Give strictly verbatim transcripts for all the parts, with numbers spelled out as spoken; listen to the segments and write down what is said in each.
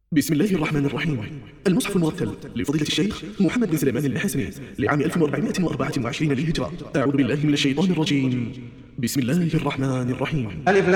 بسم الله الرحمن الرحيم. المصحف المرتل لفضيلة الشيخ محمد بن سليمان الحسني لعام ألف وأربعمائة وأربعة وعشرين للهجرة. أعوذ بالله من الشيطان الرجيم. بسم الله الرحمن الرحيم. ألف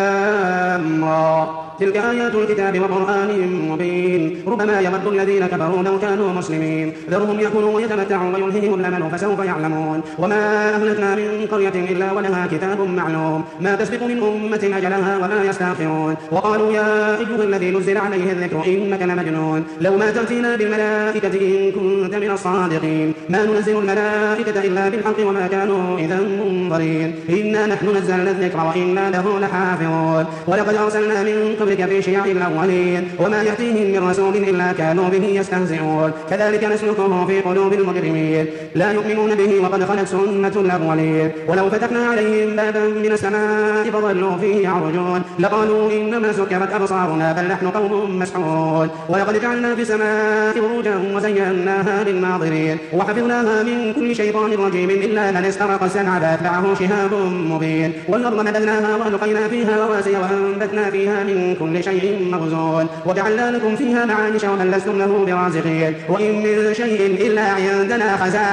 لام را تلك آيات الكتاب وقرآن مبين ربما يود الذين كفروا لو كانوا مسلمين ذرهم يأكلوا ويتمتعوا ويلههم الأمل فسوف يعلمون وما أهلكنا من قرية إلا ولها كتاب معلوم ما تسبق من أمة أجلها وما يستأخرون وقالوا يا أيها الذي نزل عليه الذكر إنك لمجنون لو ما تأتينا بالملائكة إن كنت من الصادقين ما ننزل الملائكة إلا بالحق وما كانوا إذا منظرين إنا نحن نزلنا الذكر وإنا له لحافظون ولقد أرسلنا من قبلك في شيع الأولين وما يأتيهم من رسول إلا كانوا به يستهزئون كذلك نسلكه في قلوب المجرمين لا يؤمنون به وقد خلت سنة الأولين ولو فتحنا عليهم بابا من السماء فظلوا فيه يعرجون لقالوا إنما سكرت أبصارنا بل نحن قوم مسحورون ولقد جعلنا في السماء بروجا وزيناها للناظرين وحفظناها من كل شيطان رجيم إلا من استرق السمع فأتبعه شهاب مبين والأرض مددناها وألقينا فيها رواسي وأنبتنا فيها من كل شيء موزون وجعلنا لكم فيها معايش ومن لستم له برازقين وإن من شيء إلا عندنا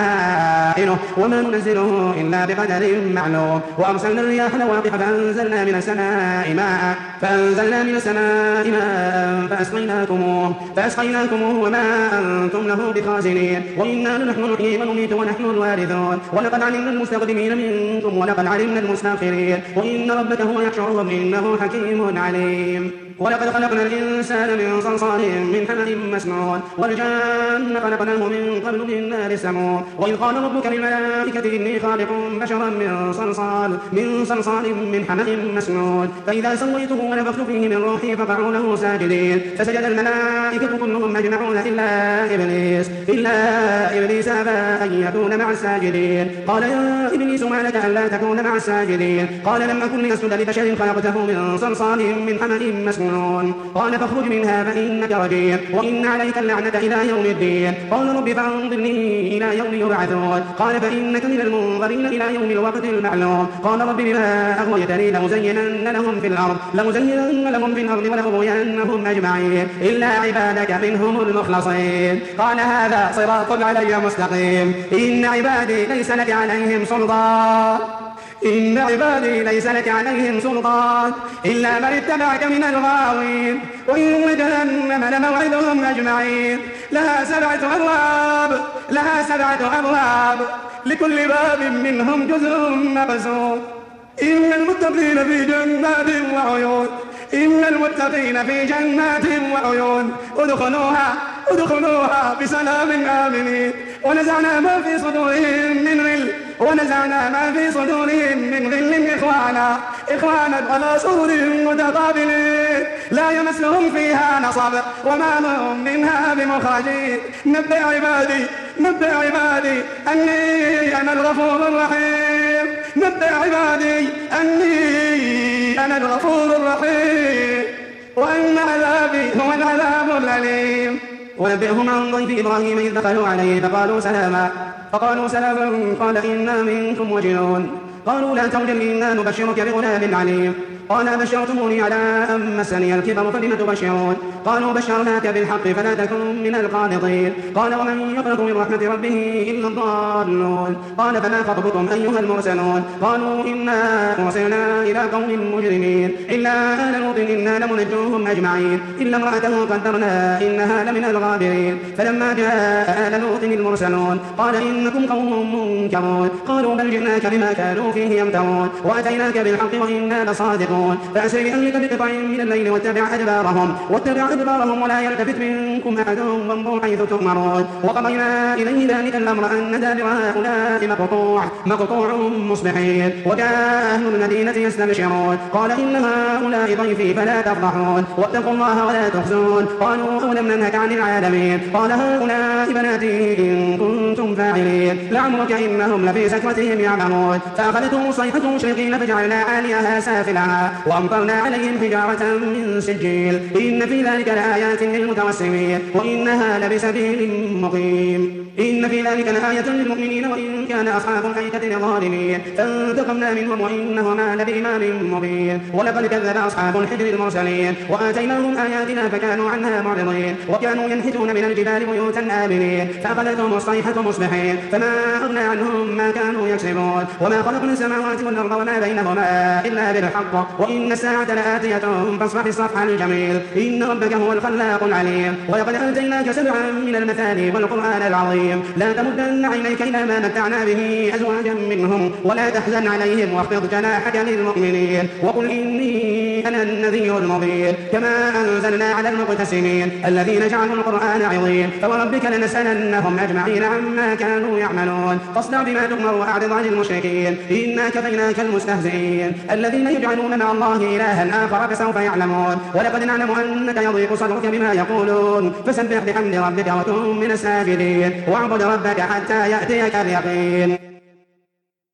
خزائنه وما ننزله إلا بقدر معلوم وأرسلنا الرياح لواقح فأنزلنا من السماء ماء فأنزلنا من السماء ماء فأسقيناكموه فأسقيناكموه وما أنتم له بخازنين وإنا لنحن نحيي ونميت ونحن الوارثون ولقد علمنا المستقدمين منكم ولقد علمنا المستأخرين وإن ربك هو يحشرهم إنه حكيم عليم ولقد خلقنا الإنسان من صلصال من حمأ مسنون والجان خلقناه من قبل من نار السموم وإذ قال ربك للملائكة إني خالق بشرا من صلصال من صلصال من حمأ مسنون فإذا سويته ونفخت فيه من روحي فقعوا له ساجدين فسجد الملائكة كلهم أجمعون إلا إبليس إلا إبليس أبى أن يكون مع الساجدين قال يا إبليس ما لك ألا تكون مع الساجدين قال لم أكن لأسجد لبشر خلقته من صلصال من حمأ مسنون قال فاخرج منها فإنك رجيم وإن عليك اللعنة إلى يوم الدين قال رب فانظرني إلى يوم يبعثون قال فإنك من المنظرين إلى يوم الوقت المعلوم قال رب بما أغويتني لأزينن لهم في الأرض لأزينن لهم في الأرض ولأغوينهم أجمعين إلا عبادك منهم المخلصين قال هذا صراط علي مستقيم إن عبادي ليس لك عليهم سلطان إن عبادي ليس لك عليهم سلطان إلا من اتبعك من الغاوين وإن جهنم لموعدهم أجمعين لها سبعة أبواب لها سبعة أبواب لكل باب منهم جزء مقسوم إن المتقين في جنات وعيون إن المتقين في جنات وعيون ادخلوها ادخلوها بسلام آمنين ونزعنا ما في صدورهم من غل ونزعنا ما في صدورهم من غل إخوانا إخوانا على سرر متقابلين لا يمسهم فيها نصب وما هم منها بمخرجين نبئ عبادي نبئ عبادي أني أنا الغفور الرحيم نبئ عبادي أني أنا الغفور الرحيم وأن عذابي هو العذاب الأليم ونبئهم عن ضيف إبراهيم إذ دخلوا عليه فقالوا سلاما فقالوا سلاما قال إنا منكم وجلون قالوا لا توجل إنا نبشرك بغلام عليم قال بشرتموني على أن مسني الكبر فبم تبشرون قالوا بشرناك بالحق فلا تكن من القانطين قال ومن يقنط من رحمة ربه إلا الضالون قال فما خطبكم أيها المرسلون قالوا إنا أرسلنا إلى قوم مجرمين إلا آل لوط إنا لمنجوهم أجمعين إلا امرأته قدرنا إنها لمن الغابرين فلما جاء آل لوط المرسلون قال إنكم قوم منكرون قالوا بل جئناك بما كانوا فيه يمترون وأتيناك بالحق وإنا لصادقون فأسر بأهلك بقطع من الليل واتبع أدبارهم واتبع أدبارهم ولا يلتفت منكم أحد وامضوا حيث تؤمرون وقضينا إليه ذلك الأمر أن دابر هؤلاء مقطوع مقطوع مصبحين وجاء أهل المدينة يستبشرون قال إن هؤلاء ضيفي فلا تفضحون واتقوا الله ولا تخزون قالوا أولم ننهك عن العالمين قال هؤلاء بناتي إن كنتم فاعلين لعمرك إنهم لفي سكرتهم يعمهون فأخذتهم الصيحة مشرقين فجعلنا عاليها سافلها سحابا وأمطرنا عليهم حجارة من سجيل إن في ذلك لآيات للمتوسمين وإنها لبسبيل مقيم إن في ذلك لآية للمؤمنين وإن كان أصحاب الأيكة لظالمين فانتقمنا منهم وإنهما لبإمام مبين ولقد كذب أصحاب الحجر المرسلين وآتيناهم آياتنا فكانوا عنها معرضين وكانوا ينحتون من الجبال بيوتا آمنين فأخذتهم الصيحة مصبحين فما أغنى عنهم ما كانوا يكسبون وما خلقنا السماوات والأرض وما بينهما إلا بالحق وإن الساعة لآتية فاصفح الصفح الجميل إن ربك هو الخلاق العليم ولقد آتيناك سبعا من المثاني والقرآن العظيم لا تمدن عينيك إلى ما متعنا به أزواجا منهم ولا تحزن عليهم واخفض جناحك للمؤمنين وقل إني أنا النذير المبين كما أنزلنا على المقتسمين الذين جعلوا القرآن عظيم فوربك لنسألنهم أجمعين عما كانوا يعملون فاصدع بما تؤمر وأعرض عن المشركين إنا كفيناك المستهزئين الذين يجعلون مع الله إلها آخر فسوف يعلمون ولقد نعلم أنك يضيق صدرك بما يقولون فسبح بحمد ربك وكن من الساجدين واعبد ربك حتى يأتيك اليقين.